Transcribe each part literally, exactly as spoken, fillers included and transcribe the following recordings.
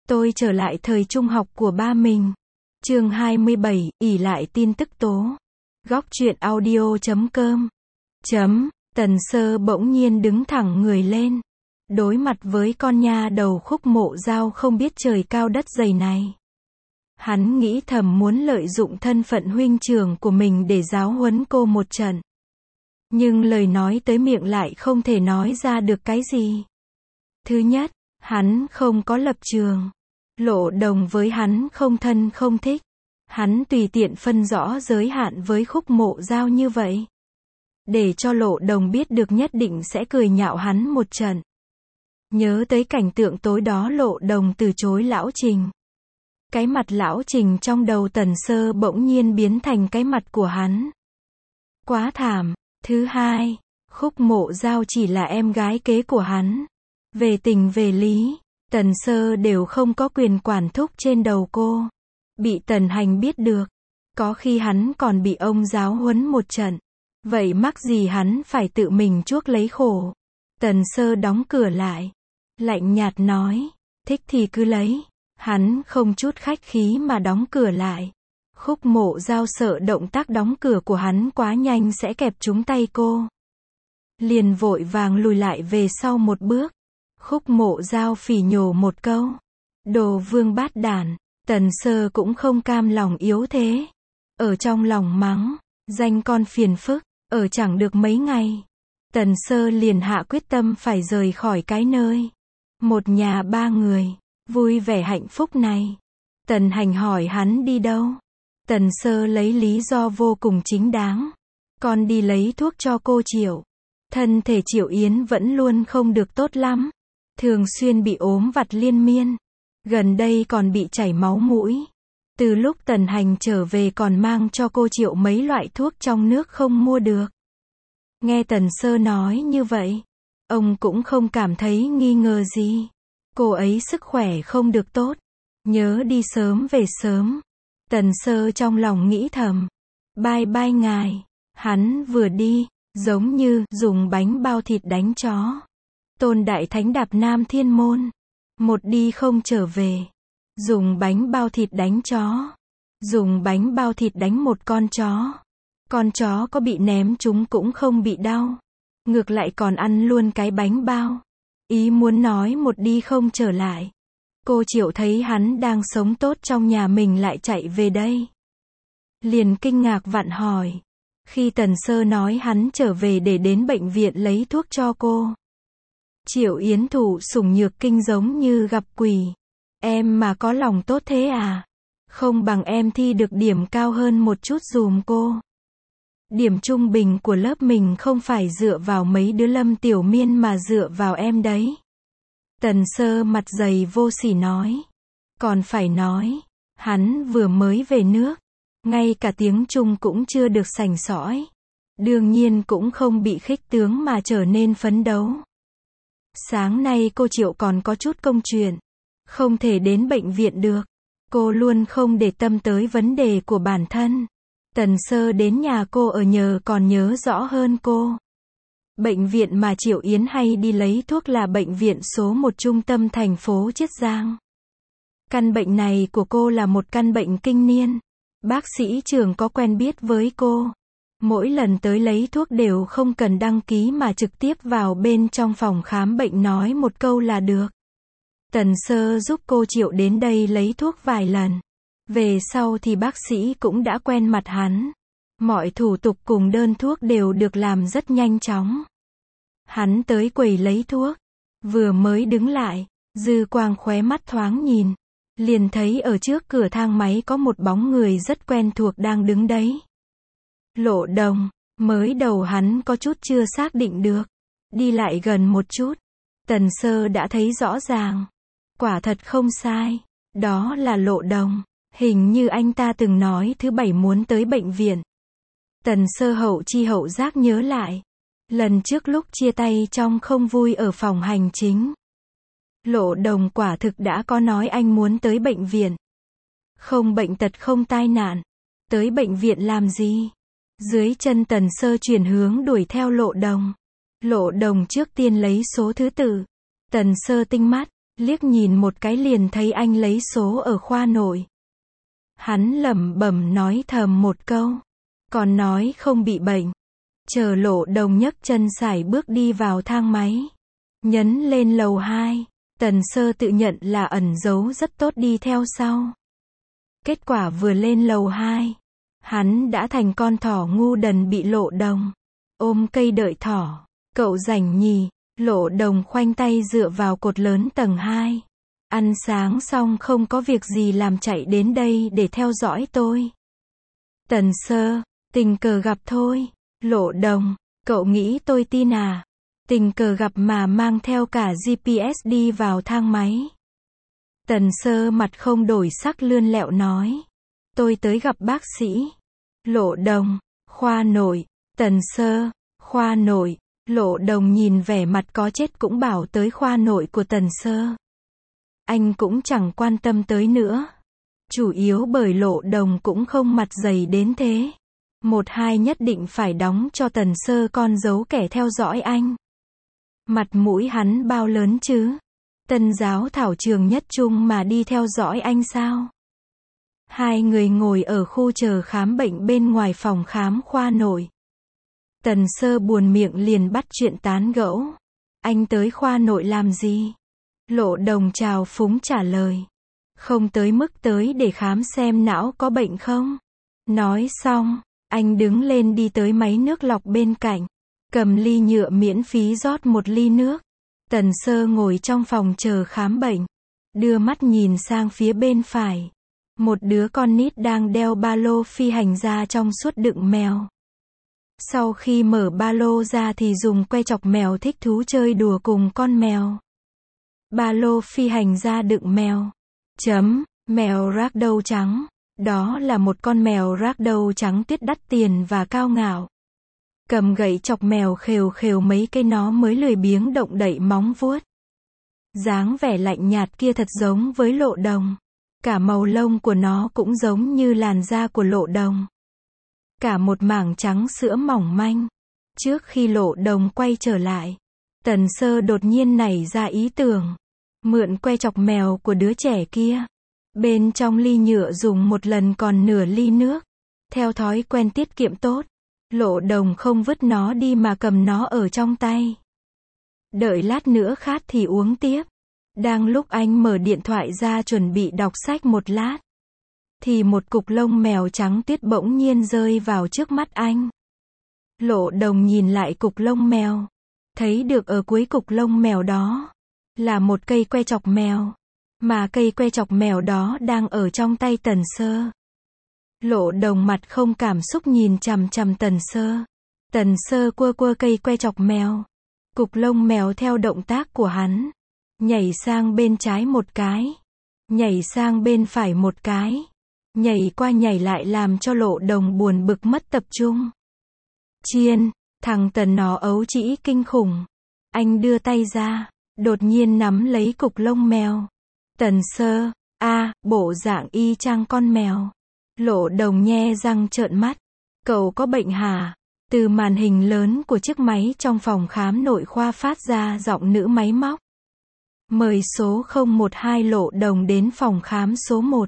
Tôi trở lại thời trung học của ba mình. Chương hai mươi bảy, ỷ lại tin tức tố. Góc truyện audio chấm com. Chấm, Tần Sơ bỗng nhiên đứng thẳng người lên. Đối mặt với con nha đầu Khúc Mộ Dao không biết trời cao đất dày này. Hắn nghĩ thầm muốn lợi dụng thân phận huynh trưởng của mình để giáo huấn cô một trận. Nhưng lời nói tới miệng lại không thể nói ra được cái gì. Thứ nhất, hắn không có lập trường. Lộ Đồng với hắn không thân không thích. Hắn tùy tiện phân rõ giới hạn với Khúc Mộ Dao như vậy. Để cho Lộ Đồng biết được nhất định sẽ cười nhạo hắn một trận. Nhớ tới cảnh tượng tối đó Lộ Đồng từ chối Lão Trình. Cái mặt Lão Trình trong đầu Tần Sơ bỗng nhiên biến thành cái mặt của hắn. Quá thảm. Thứ hai, Khúc Mộ Dao chỉ là em gái kế của hắn. Về tình về lý, Tần Sơ đều không có quyền quản thúc trên đầu cô. Bị Tần Hành biết được, có khi hắn còn bị ông giáo huấn một trận. Vậy mắc gì hắn phải tự mình chuốc lấy khổ. Tần Sơ đóng cửa lại, lạnh nhạt nói, thích thì cứ lấy. Hắn không chút khách khí mà đóng cửa lại. Khúc Mộ Dao sợ động tác đóng cửa của hắn quá nhanh sẽ kẹp trúng tay cô. Liền vội vàng lùi lại về sau một bước. Khúc Mộ Dao phỉ nhổ một câu. Đồ vương bát đản. Tần Sơ cũng không cam lòng yếu thế. Ở trong lòng mắng, danh con phiền phức, ở chẳng được mấy ngày. Tần Sơ liền hạ quyết tâm phải rời khỏi cái nơi. Một nhà ba người, vui vẻ hạnh phúc này. Tần Hành hỏi hắn đi đâu. Tần Sơ lấy lý do vô cùng chính đáng. Con đi lấy thuốc cho cô Triệu. Thân thể Triệu Yến vẫn luôn không được tốt lắm. Thường xuyên bị ốm vặt liên miên. Gần đây còn bị chảy máu mũi. Từ lúc Tần Hành trở về còn mang cho cô Triệu mấy loại thuốc trong nước không mua được. Nghe Tần Sơ nói như vậy, ông cũng không cảm thấy nghi ngờ gì. Cô ấy sức khỏe không được tốt. Nhớ đi sớm về sớm. Tần Sơ trong lòng nghĩ thầm. Bye bye ngài. Hắn vừa đi, giống như dùng bánh bao thịt đánh chó. Tôn Đại Thánh đạp Nam Thiên Môn. Một đi không trở về. Dùng bánh bao thịt đánh chó. Dùng bánh bao thịt đánh một con chó. Con chó có bị ném chúng cũng không bị đau. Ngược lại còn ăn luôn cái bánh bao. Ý muốn nói một đi không trở lại. Cô Triệu thấy hắn đang sống tốt trong nhà mình lại chạy về đây. Liền kinh ngạc vặn hỏi. Khi Tần Sơ nói hắn trở về để đến bệnh viện lấy thuốc cho cô. Triệu Yến thụ sủng nhược kinh giống như gặp quỷ. Em mà có lòng tốt thế à? Không bằng em thi được điểm cao hơn một chút dùm cô. Điểm trung bình của lớp mình không phải dựa vào mấy đứa Lâm Tiểu Miên mà dựa vào em đấy. Tần Sơ mặt dày vô sỉ nói. Còn phải nói, hắn vừa mới về nước. Ngay cả tiếng Trung cũng chưa được sành sỏi. Đương nhiên cũng không bị khích tướng mà trở nên phấn đấu. Sáng nay cô Triệu còn có chút công chuyện. Không thể đến bệnh viện được. Cô luôn không để tâm tới vấn đề của bản thân. Tần Sơ đến nhà cô ở nhờ còn nhớ rõ hơn cô. Bệnh viện mà Triệu Yến hay đi lấy thuốc là bệnh viện số một trung tâm thành phố Chiết Giang. Căn bệnh này của cô là một căn bệnh kinh niên. Bác sĩ trưởng có quen biết với cô. Mỗi lần tới lấy thuốc đều không cần đăng ký mà trực tiếp vào bên trong phòng khám bệnh nói một câu là được. Tần Sơ giúp cô Triệu đến đây lấy thuốc vài lần. Về sau thì bác sĩ cũng đã quen mặt hắn. Mọi thủ tục cùng đơn thuốc đều được làm rất nhanh chóng. Hắn tới quầy lấy thuốc. Vừa mới đứng lại, dư quang khóe mắt thoáng nhìn. Liền thấy ở trước cửa thang máy có một bóng người rất quen thuộc đang đứng đấy. Lộ Đồng. Mới đầu hắn có chút chưa xác định được. Đi lại gần một chút. Tần Sơ đã thấy rõ ràng. Quả thật không sai. Đó là Lộ Đồng. Hình như anh ta từng nói thứ bảy muốn tới bệnh viện. Tần Sơ hậu chi hậu giác nhớ lại. Lần trước lúc chia tay trong không vui ở phòng hành chính. Lộ Đồng quả thực đã có nói anh muốn tới bệnh viện. Không bệnh tật không tai nạn. Tới bệnh viện làm gì? Dưới chân Tần Sơ chuyển hướng đuổi theo Lộ Đồng. Lộ Đồng trước tiên lấy số thứ tự. Tần Sơ tinh mắt, liếc nhìn một cái liền thấy anh lấy số ở khoa nội. Hắn lẩm bẩm nói thầm một câu, còn nói không bị bệnh. Chờ Lộ Đồng nhấc chân sải bước đi vào thang máy, nhấn lên lầu hai, Tần Sơ tự nhận là ẩn giấu rất tốt đi theo sau. Kết quả vừa lên lầu hai, hắn đã thành con thỏ ngu đần bị Lộ Đồng ôm cây đợi thỏ. Cậu rảnh nhỉ? Lộ Đồng khoanh tay dựa vào cột lớn tầng hai. Ăn sáng xong không có việc gì làm chạy đến đây để theo dõi tôi. Tần Sơ, tình cờ gặp thôi. Lộ Đồng, cậu nghĩ tôi tin à? Tình cờ gặp mà mang theo cả giê pê ét đi vào thang máy. Tần Sơ mặt không đổi sắc lươn lẹo nói. Tôi tới gặp bác sĩ. Lộ Đồng, khoa nội. Tần Sơ, khoa nội. Lộ Đồng nhìn vẻ mặt có chết cũng bảo tới khoa nội của Tần Sơ. Anh cũng chẳng quan tâm tới nữa. Chủ yếu bởi Lộ Đồng cũng không mặt dày đến thế. Một hai nhất định phải đóng cho Tần Sơ con dấu kẻ theo dõi anh. Mặt mũi hắn bao lớn chứ? Tân giáo thảo trường nhất trung mà đi theo dõi anh sao? Hai người ngồi ở khu chờ khám bệnh bên ngoài phòng khám khoa nội. Tần Sơ buồn miệng liền bắt chuyện tán gẫu. Anh tới khoa nội làm gì? Lộ Đồng trào phúng trả lời. Không tới mức tới để khám xem não có bệnh không? Nói xong, anh đứng lên đi tới máy nước lọc bên cạnh. Cầm ly nhựa miễn phí rót một ly nước. Tần Sơ ngồi trong phòng chờ khám bệnh. Đưa mắt nhìn sang phía bên phải. Một đứa con nít đang đeo ba lô phi hành gia trong suốt đựng mèo. Sau khi mở ba lô ra thì dùng que chọc mèo thích thú chơi đùa cùng con mèo. Ba lô phi hành gia đựng mèo. Chấm, mèo ragdoll trắng. Đó là một con mèo ragdoll trắng tuyết đắt tiền và cao ngạo. Cầm gậy chọc mèo khều khều mấy cây nó mới lười biếng động đậy móng vuốt. Dáng vẻ lạnh nhạt kia thật giống với Lộ Đồng. Cả màu lông của nó cũng giống như làn da của Lộ Đồng. Cả một mảng trắng sữa mỏng manh. Trước khi Lộ Đồng quay trở lại, Tần Sơ đột nhiên nảy ra ý tưởng. Mượn que chọc mèo của đứa trẻ kia. Bên trong ly nhựa dùng một lần còn nửa ly nước. Theo thói quen tiết kiệm tốt, Lộ Đồng không vứt nó đi mà cầm nó ở trong tay. Đợi lát nữa khát thì uống tiếp. Đang lúc anh mở điện thoại ra chuẩn bị đọc sách một lát, thì một cục lông mèo trắng tuyết bỗng nhiên rơi vào trước mắt anh. Lộ Đồng nhìn lại cục lông mèo. Thấy được ở cuối cục lông mèo đó là một cây que chọc mèo. Mà cây que chọc mèo đó đang ở trong tay Tần Sơ. Lộ Đồng mặt không cảm xúc nhìn chằm chằm Tần Sơ. Tần Sơ quơ quơ cây que chọc mèo. Cục lông mèo theo động tác của hắn. Nhảy sang bên trái một cái. Nhảy sang bên phải một cái. Nhảy qua nhảy lại làm cho Lộ Đồng buồn bực mất tập trung. Chiên, thằng Tần nó ấu trĩ kinh khủng. Anh đưa tay ra, đột nhiên nắm lấy cục lông mèo. Tần Sơ, a, bộ dạng y chang con mèo. Lộ Đồng nhe răng trợn mắt. Cậu có bệnh hả? Từ màn hình lớn của chiếc máy trong phòng khám nội khoa phát ra giọng nữ máy móc. Mời số không một hai Lộ Đồng đến phòng khám số một.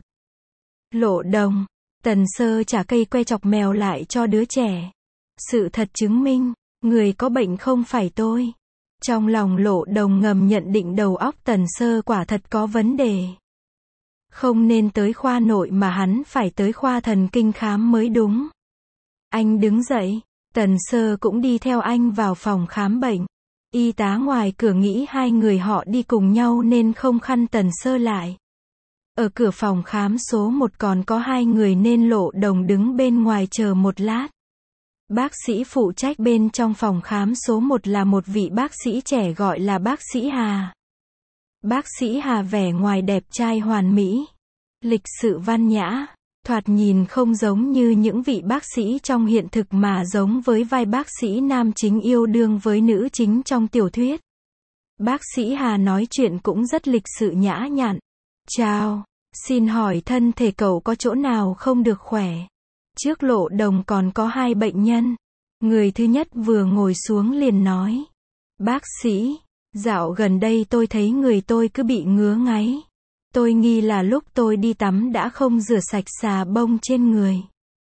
Lộ Đồng, Tần Sơ trả cây que chọc mèo lại cho đứa trẻ. Sự thật chứng minh, người có bệnh không phải tôi. Trong lòng Lộ Đồng ngầm nhận định đầu óc Tần Sơ quả thật có vấn đề. Không nên tới khoa nội mà hắn phải tới khoa thần kinh khám mới đúng. Anh đứng dậy, Tần Sơ cũng đi theo anh vào phòng khám bệnh. Y tá ngoài cửa nghĩ hai người họ đi cùng nhau nên không khăn Tần Sơ lại. Ở cửa phòng khám số một còn có hai người nên Lộ Đồng đứng bên ngoài chờ một lát. Bác sĩ phụ trách bên trong phòng khám số một là một vị bác sĩ trẻ gọi là bác sĩ Hà. Bác sĩ Hà vẻ ngoài đẹp trai hoàn mỹ, lịch sự văn nhã, thoạt nhìn không giống như những vị bác sĩ trong hiện thực mà giống với vai bác sĩ nam chính yêu đương với nữ chính trong tiểu thuyết. Bác sĩ Hà nói chuyện cũng rất lịch sự nhã nhặn. Chào, xin hỏi thân thể cậu có chỗ nào không được khỏe? Trước Lộ Đồng còn có hai bệnh nhân. Người thứ nhất vừa ngồi xuống liền nói. Bác sĩ, Dạo gần đây tôi thấy người tôi cứ bị ngứa ngáy. Tôi nghi là lúc tôi đi tắm đã không rửa sạch xà bông trên người.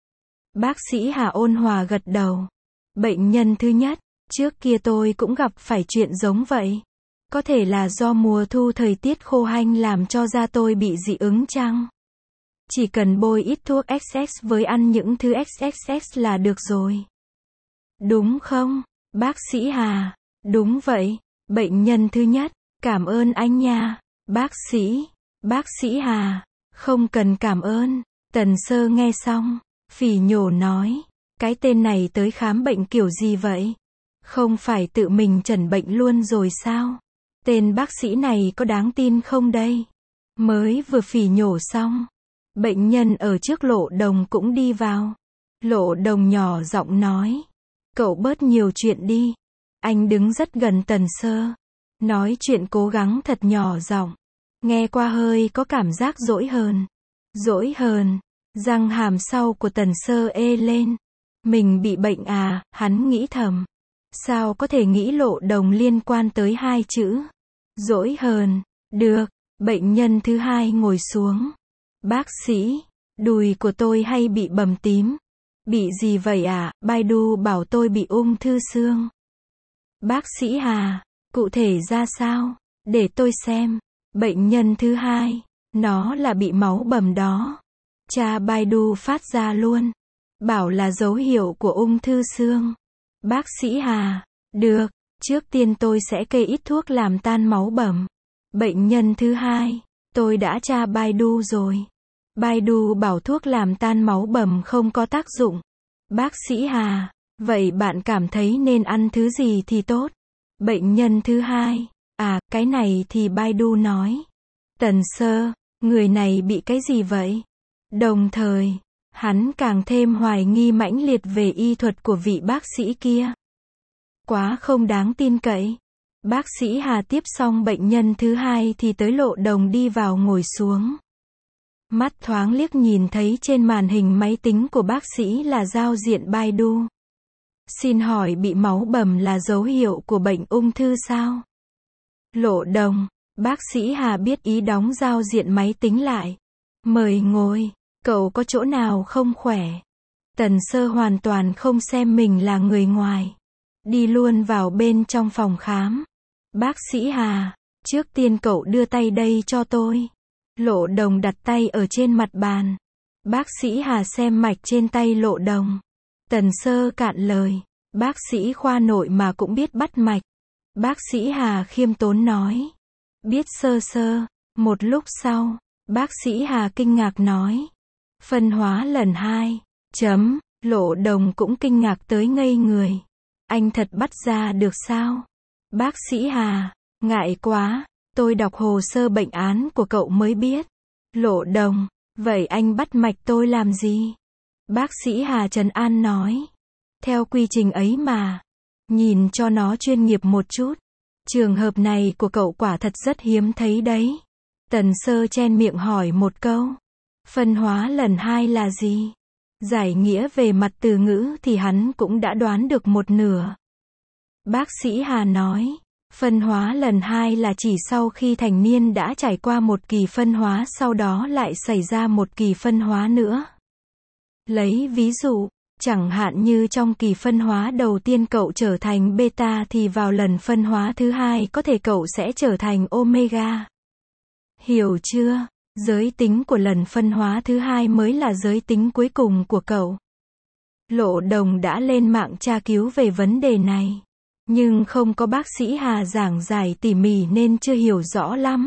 Bác sĩ Hà ôn hòa gật đầu. Bệnh nhân thứ nhất, trước kia tôi cũng gặp phải chuyện giống vậy. Có thể là do mùa thu thời tiết khô hanh làm cho da tôi bị dị ứng chăng? Chỉ cần bôi ít thuốc ích ét với ăn những thứ ích ét là được rồi. Đúng không, bác sĩ Hà? Đúng vậy. Bệnh nhân thứ nhất, cảm ơn anh nha, bác sĩ. Bác sĩ Hà, không cần cảm ơn. Tần Sơ nghe xong, phỉ nhổ nói, cái tên này tới khám bệnh kiểu gì vậy? Không phải tự mình chẩn bệnh luôn rồi sao? Tên bác sĩ này có đáng tin không đây? Mới vừa phỉ nhổ xong, bệnh nhân ở trước Lộ Đồng cũng đi vào. Lộ Đồng nhỏ giọng nói, cậu bớt nhiều chuyện đi. Anh đứng rất gần Tần Sơ, nói chuyện cố gắng thật nhỏ giọng, nghe qua hơi có cảm giác dỗi hờn. Dỗi hờn, răng hàm sau của Tần Sơ ê lên. Mình bị bệnh à, hắn nghĩ thầm. Sao có thể nghĩ Lộ Đồng liên quan tới hai chữ dỗi hờn? Được, bệnh nhân thứ hai ngồi xuống. Bác sĩ, đùi của tôi hay bị bầm tím. Bị gì vậy à? Baidu bảo tôi bị ung thư xương. Bác sĩ Hà, cụ thể ra sao? Để tôi xem. Bệnh nhân thứ hai, nó là bị máu bầm đó. Cha Baidu phát ra luôn. Bảo là dấu hiệu của ung thư xương. Bác sĩ Hà, được, trước tiên tôi sẽ kê ít thuốc làm tan máu bầm. Bệnh nhân thứ hai, tôi đã tra Baidu rồi. Baidu bảo thuốc làm tan máu bầm không có tác dụng. Bác sĩ Hà, vậy bạn cảm thấy nên ăn thứ gì thì tốt? Bệnh nhân thứ hai, à, cái này thì Baidu nói. Tần Sơ, người này bị cái gì vậy? Đồng thời, hắn càng thêm hoài nghi mãnh liệt về y thuật của vị bác sĩ kia. Quá không đáng tin cậy. Bác sĩ Hà tiếp xong bệnh nhân thứ hai thì tới Lộ Đồng đi vào ngồi xuống. Mắt thoáng liếc nhìn thấy trên màn hình máy tính của bác sĩ là giao diện Baidu. Xin hỏi bị máu bầm là dấu hiệu của bệnh ung thư sao? Lộ Đồng, bác sĩ Hà biết ý đóng giao diện máy tính lại. Mời ngồi, cậu có chỗ nào không khỏe? Tần Sơ hoàn toàn không xem mình là người ngoài. Đi luôn vào bên trong phòng khám. Bác sĩ Hà, trước tiên cậu đưa tay đây cho tôi. Lộ Đồng đặt tay ở trên mặt bàn. Bác sĩ Hà xem mạch trên tay Lộ Đồng. Tần Sơ cạn lời. Bác sĩ khoa nội mà cũng biết bắt mạch. Bác sĩ Hà khiêm tốn nói. Biết sơ sơ. Một lúc sau, bác sĩ Hà kinh ngạc nói. Phân hóa lần hai. Chấm. Lộ Đồng cũng kinh ngạc tới ngây người. Anh thật bắt ra được sao? Bác sĩ Hà, ngại quá. Tôi đọc hồ sơ bệnh án của cậu mới biết. Lộ Đồng, vậy anh bắt mạch tôi làm gì? Bác sĩ Hà trấn an nói. Theo quy trình ấy mà. Nhìn cho nó chuyên nghiệp một chút. Trường hợp này của cậu quả thật rất hiếm thấy đấy. Tần Sơ chen miệng hỏi một câu. Phân hóa lần hai là gì? Giải nghĩa về mặt từ ngữ thì hắn cũng đã đoán được một nửa. Bác sĩ Hà nói. Phân hóa lần hai là chỉ sau khi thành niên đã trải qua một kỳ phân hóa sau đó lại xảy ra một kỳ phân hóa nữa. Lấy ví dụ, chẳng hạn như trong kỳ phân hóa đầu tiên cậu trở thành beta thì vào lần phân hóa thứ hai có thể cậu sẽ trở thành omega. Hiểu chưa? Giới tính của lần phân hóa thứ hai mới là giới tính cuối cùng của cậu. Lộ Đồng đã lên mạng tra cứu về vấn đề này. Nhưng không có bác sĩ Hà giảng giải tỉ mỉ nên chưa hiểu rõ lắm.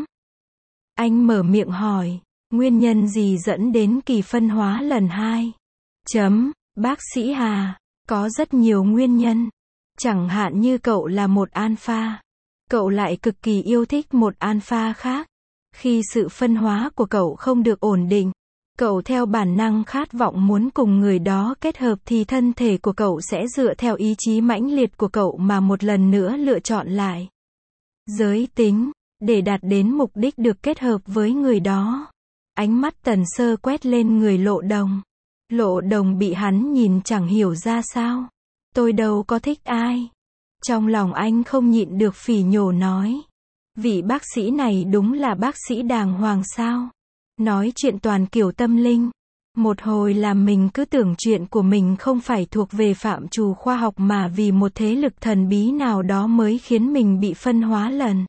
Anh mở miệng hỏi, nguyên nhân gì dẫn đến kỳ phân hóa lần hai? Chấm, bác sĩ Hà, có rất nhiều nguyên nhân. Chẳng hạn như cậu là một alpha. Cậu lại cực kỳ yêu thích một alpha khác. Khi sự phân hóa của cậu không được ổn định, cậu theo bản năng khát vọng muốn cùng người đó kết hợp thì thân thể của cậu sẽ dựa theo ý chí mãnh liệt của cậu mà một lần nữa lựa chọn lại giới tính, để đạt đến mục đích được kết hợp với người đó. Ánh mắt Tần Sơ quét lên người Lộ Đồng. Lộ Đồng bị hắn nhìn chẳng hiểu ra sao. Tôi đâu có thích ai. Trong lòng anh không nhịn được phỉ nhổ nói. Vị bác sĩ này đúng là bác sĩ đàng hoàng sao? Nói chuyện toàn kiểu tâm linh. Một hồi làm mình cứ tưởng chuyện của mình không phải thuộc về phạm trù khoa học mà vì một thế lực thần bí nào đó mới khiến mình bị phân hóa lần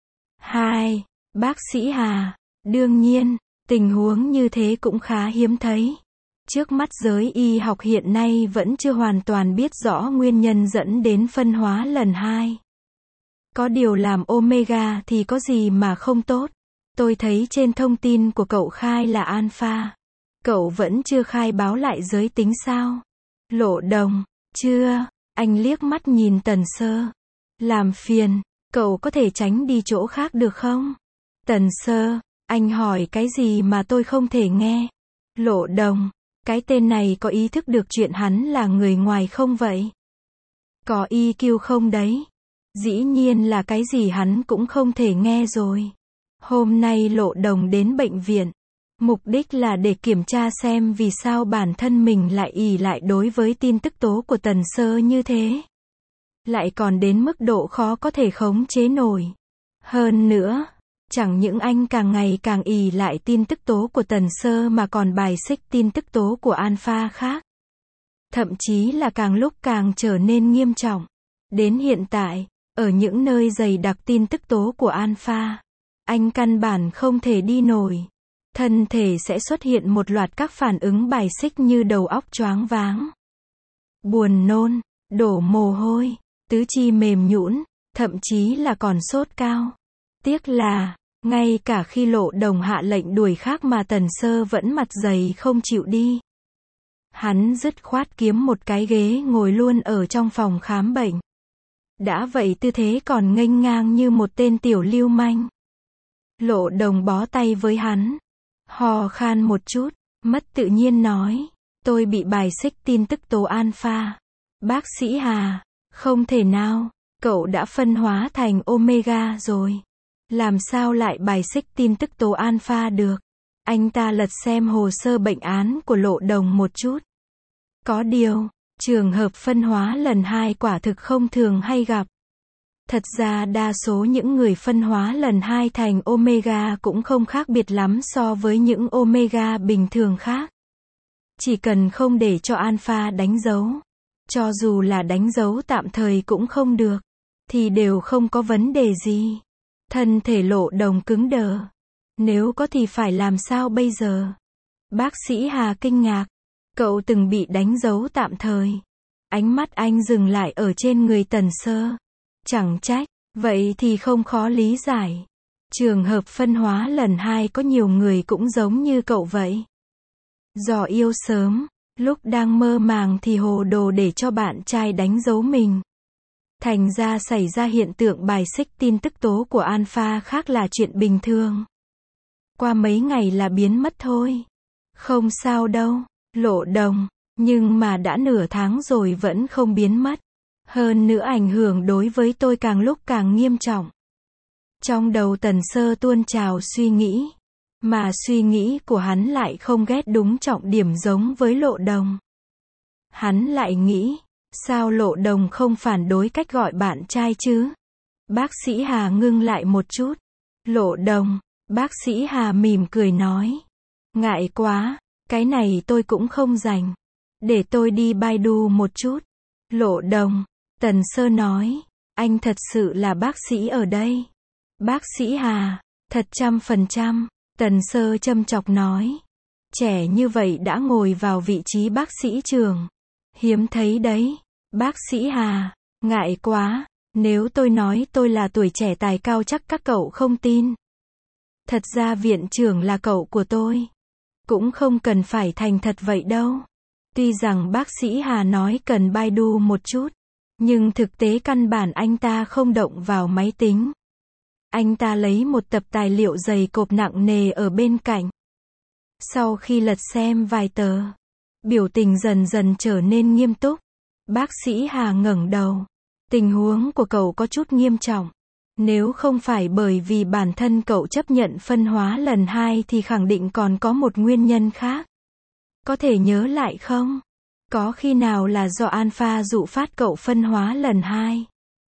hai. Bác sĩ Hà. Đương nhiên, tình huống như thế cũng khá hiếm thấy. Trước mắt giới y học hiện nay vẫn chưa hoàn toàn biết rõ nguyên nhân dẫn đến phân hóa lần hai. Có điều làm omega thì có gì mà không tốt. Tôi thấy trên thông tin của cậu khai là alpha. Cậu vẫn chưa khai báo lại giới tính sao? Lộ Đồng. Chưa. Anh liếc mắt nhìn Tần Sơ. Làm phiền. Cậu có thể tránh đi chỗ khác được không? Tần Sơ. Anh hỏi cái gì mà tôi không thể nghe? Lộ Đồng. Cái tên này có ý thức được chuyện hắn là người ngoài không vậy? Có i kiu không đấy? Dĩ nhiên là cái gì hắn cũng không thể nghe rồi. Hôm nay Lộ Đồng đến bệnh viện. Mục đích là để kiểm tra xem vì sao bản thân mình lại ỷ lại đối với tin tức tố của Tần Sơ như thế. Lại còn đến mức độ khó có thể khống chế nổi. Hơn nữa, chẳng những anh càng ngày càng ỷ lại tin tức tố của Tần Sơ mà còn bài xích tin tức tố của alpha khác. Thậm chí là càng lúc càng trở nên nghiêm trọng. Đến hiện tại, ở những nơi dày đặc tin tức tố của alpha, anh căn bản không thể đi nổi. Thân thể sẽ xuất hiện một loạt các phản ứng bài xích như đầu óc choáng váng, buồn nôn, đổ mồ hôi, tứ chi mềm nhũn, thậm chí là còn sốt cao. Tiếc là, ngay cả khi Lộ Đồng hạ lệnh đuổi khác mà Tần Sơ vẫn mặt dày không chịu đi. Hắn dứt khoát kiếm một cái ghế ngồi luôn ở trong phòng khám bệnh. Đã vậy tư thế còn nghênh ngang như một tên tiểu lưu manh. Lộ Đồng bó tay với hắn. Hò khan một chút, mất tự nhiên nói. Tôi bị bài xích tin tức tố alpha. Bác sĩ Hà. Không thể nào, cậu đã phân hóa thành omega rồi. Làm sao lại bài xích tin tức tố alpha được? Anh ta lật xem hồ sơ bệnh án của Lộ Đồng một chút. Có điều, trường hợp phân hóa lần hai quả thực không thường hay gặp. Thật ra đa số những người phân hóa lần hai thành omega cũng không khác biệt lắm so với những omega bình thường khác. Chỉ cần không để cho alpha đánh dấu, cho dù là đánh dấu tạm thời cũng không được, thì đều không có vấn đề gì. Thân thể Lộ Đồng cứng đờ. Nếu có thì phải làm sao bây giờ? Bác sĩ Hà kinh ngạc. Cậu từng bị đánh dấu tạm thời. Ánh mắt anh dừng lại ở trên người Tần Sơ. Chẳng trách, vậy thì không khó lý giải. Trường hợp phân hóa lần hai có nhiều người cũng giống như cậu vậy. Do yêu sớm, lúc đang mơ màng thì hồ đồ để cho bạn trai đánh dấu mình. Thành ra xảy ra hiện tượng bài xích tin tức tố của alpha khác là chuyện bình thường. Qua mấy ngày là biến mất thôi. Không sao đâu, Lộ Đồng, nhưng mà đã nửa tháng rồi vẫn không biến mất. Hơn nữa ảnh hưởng đối với tôi càng lúc càng nghiêm trọng. Trong đầu Tần Sơ tuôn trào suy nghĩ. Mà suy nghĩ của hắn lại không ghét đúng trọng điểm giống với Lộ Đồng. Hắn lại nghĩ, sao Lộ Đồng không phản đối cách gọi bạn trai chứ? Bác sĩ Hà ngưng lại một chút. Lộ Đồng, bác sĩ Hà mỉm cười nói. Ngại quá, cái này tôi cũng không rành. Để tôi đi Baidu một chút. Lộ Đồng, Tần Sơ nói, anh thật sự là bác sĩ ở đây. Bác sĩ Hà, thật trăm phần trăm, Tần Sơ châm chọc nói. Trẻ như vậy đã ngồi vào vị trí bác sĩ trường. Hiếm thấy đấy. Bác sĩ Hà, ngại quá, nếu tôi nói tôi là tuổi trẻ tài cao chắc các cậu không tin. Thật ra viện trưởng là cậu của tôi. Cũng không cần phải thành thật vậy đâu. Tuy rằng bác sĩ Hà nói cần Baidu một chút, nhưng thực tế căn bản anh ta không động vào máy tính. Anh ta lấy một tập tài liệu dày cộp nặng nề ở bên cạnh. Sau khi lật xem vài tờ, biểu tình dần dần trở nên nghiêm túc. Bác sĩ Hà ngẩng đầu. Tình huống của cậu có chút nghiêm trọng. Nếu không phải bởi vì bản thân cậu chấp nhận phân hóa lần hai thì khẳng định còn có một nguyên nhân khác. Có thể nhớ lại không? Có khi nào là do alpha dụ phát cậu phân hóa lần hai?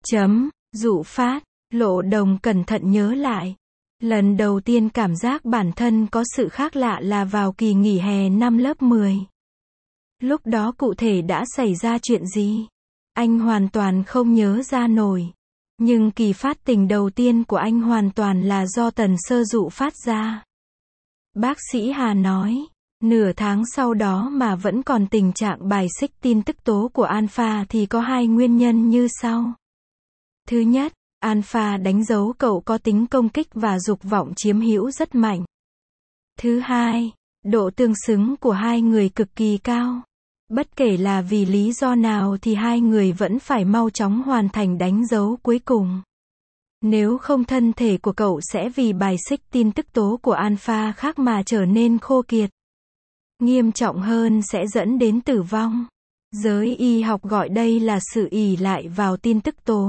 Chấm, dụ phát, Lộ Đồng cẩn thận nhớ lại. Lần đầu tiên cảm giác bản thân có sự khác lạ là vào kỳ nghỉ hè năm lớp mười. Lúc đó cụ thể đã xảy ra chuyện gì? Anh hoàn toàn không nhớ ra nổi. Nhưng kỳ phát tình đầu tiên của anh hoàn toàn là do Tần Sơ dụ phát ra. Bác sĩ Hà nói, nửa tháng sau đó mà vẫn còn tình trạng bài xích tin tức tố của Alpha thì có hai nguyên nhân như sau. Thứ nhất, Alpha đánh dấu cậu có tính công kích và dục vọng chiếm hữu rất mạnh. Thứ hai, độ tương xứng của hai người cực kỳ cao. Bất kể là vì lý do nào thì hai người vẫn phải mau chóng hoàn thành đánh dấu cuối cùng. Nếu không thân thể của cậu sẽ vì bài xích tin tức tố của Alpha khác mà trở nên khô kiệt. Nghiêm trọng hơn sẽ dẫn đến tử vong. Giới y học gọi đây là sự ỷ lại vào tin tức tố.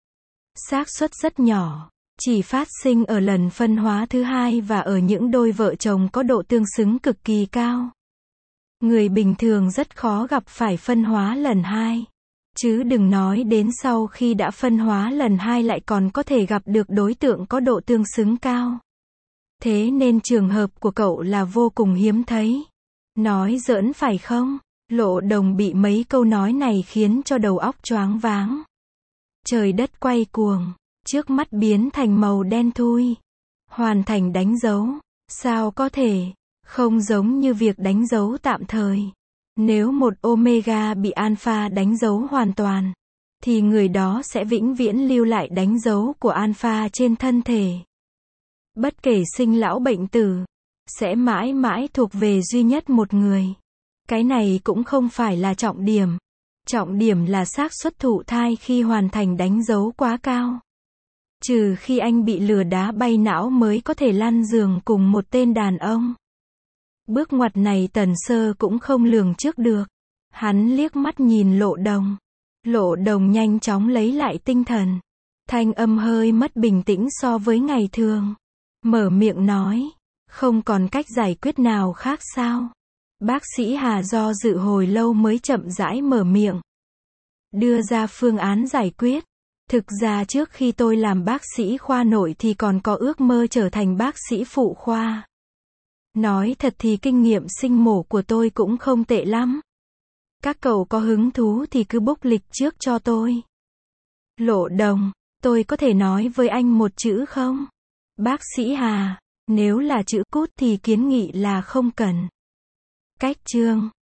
Xác suất rất nhỏ, chỉ phát sinh ở lần phân hóa thứ hai và ở những đôi vợ chồng có độ tương xứng cực kỳ cao. Người bình thường rất khó gặp phải phân hóa lần hai. Chứ đừng nói đến sau khi đã phân hóa lần hai lại còn có thể gặp được đối tượng có độ tương xứng cao. Thế nên trường hợp của cậu là vô cùng hiếm thấy. Nói giỡn phải không? Lộ Đồng bị mấy câu nói này khiến cho đầu óc choáng váng. Trời đất quay cuồng, trước mắt biến thành màu đen thui. Hoàn thành đánh dấu, sao có thể, không giống như việc đánh dấu tạm thời. Nếu một omega bị alpha đánh dấu hoàn toàn, thì người đó sẽ vĩnh viễn lưu lại đánh dấu của alpha trên thân thể. Bất kể sinh lão bệnh tử, sẽ mãi mãi thuộc về duy nhất một người. Cái này cũng không phải là trọng điểm. Trọng điểm là xác suất thụ thai khi hoàn thành đánh dấu quá cao. Trừ khi anh bị lừa đá bay não mới có thể lăn giường cùng một tên đàn ông. Bước ngoặt này Tần Sơ cũng không lường trước được. Hắn liếc mắt nhìn Lộ Đồng. Lộ Đồng nhanh chóng lấy lại tinh thần. Thanh âm hơi mất bình tĩnh so với ngày thường. Mở miệng nói, không còn cách giải quyết nào khác sao? Bác sĩ Hà do dự hồi lâu mới chậm rãi mở miệng. Đưa ra phương án giải quyết. Thực ra trước khi tôi làm bác sĩ khoa nội thì còn có ước mơ trở thành bác sĩ phụ khoa. Nói thật thì kinh nghiệm sinh mổ của tôi cũng không tệ lắm. Các cậu có hứng thú thì cứ book lịch trước cho tôi. Lộ Đồng, tôi có thể nói với anh một chữ không? Bác sĩ Hà, nếu là chữ cút thì kiến nghị là không cần. Cách chương